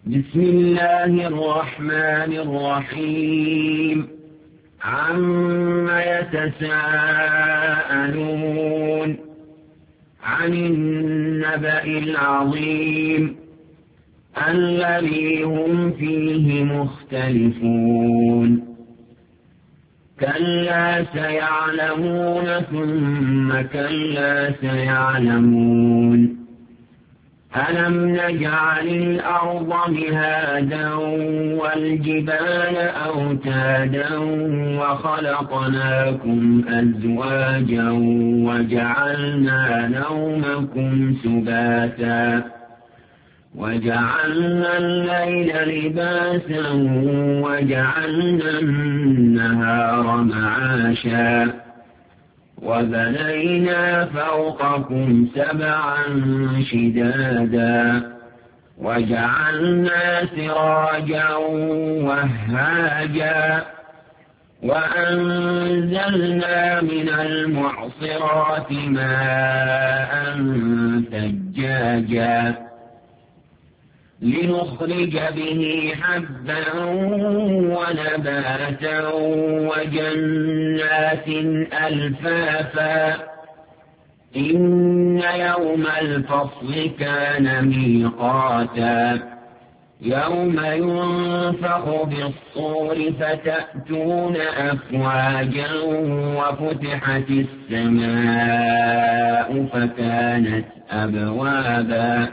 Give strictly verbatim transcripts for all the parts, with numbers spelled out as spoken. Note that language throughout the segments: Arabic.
بسم الله الرحمن الرحيم عم يتساءلون عن النبأ العظيم الذي هم فيه مختلفون كلا سيعلمون ثم كلا سيعلمون ألم نجعل الأرض مهادا والجبال أوتادا وخلقناكم أزواجا وجعلنا نومكم سباتا وجعلنا الليل لباسا وجعلنا النهار معاشا وبنينا فوقكم سبعا شدادا وجعلنا سراجا وهاجا وأنزلنا من المعصرات ماء ثجاجا لنخرج به حبا ونباتا وجنات ألفافا إن يوم الفصل كان ميقاتا يوم ينفخ بالصور فتأتون أفواجا وفتحت السماء فكانت أبوابا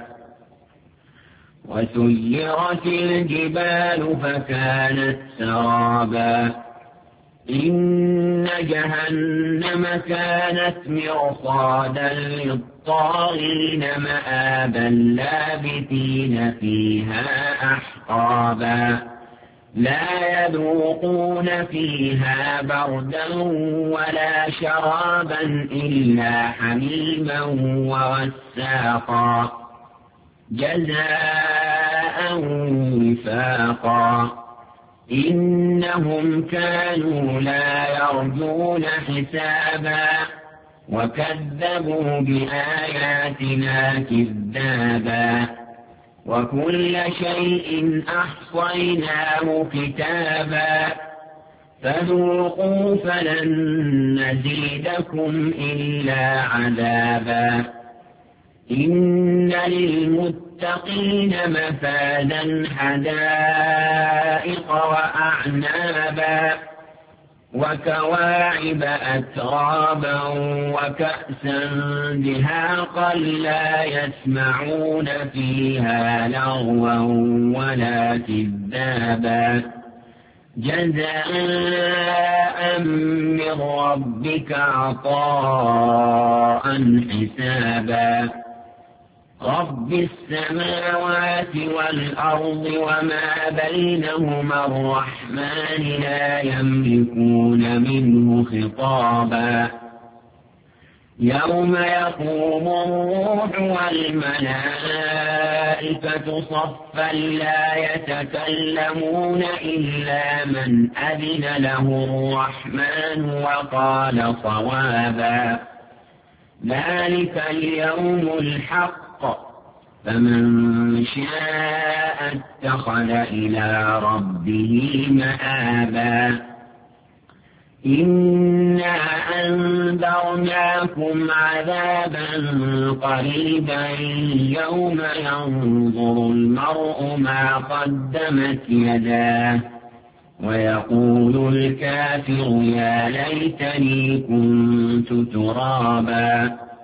وسيرت الجبال فكانت سرابا إن جهنم كانت مرصادا للطاغين مآبا لابثين فيها أحقابا لا يذوقون فيها بردا ولا شرابا إلا حميما وغساقا جزاء وفاقا إنهم كانوا لا يرجون حسابا وكذبوا بآياتنا كذابا وكل شيء أحصيناه كتابا فذوقوا فلن نزيدكم إلا عذابا إن للمتقين مفازا حدائق وأعنابا وكواعب أترابا وكأسا دهاقا لا يسمعون فيها لغوا ولا كذابا جزاء من ربك عطاء حسابا رب السماوات والأرض وما بينهما الرحمن لا يملكون منه خطابا يوم يقوم الروح والملائكة صفا لا يتكلمون إلا من أذن له الرحمن وقال صوابا ذلك اليوم الحق فمن شاء اتخذ إلى ربه مآبا إنا أنذرناكم عذابا قريبا يوم ينظر المرء ما قدمت يداه ويقول الكافر يا ليتني كنت ترابا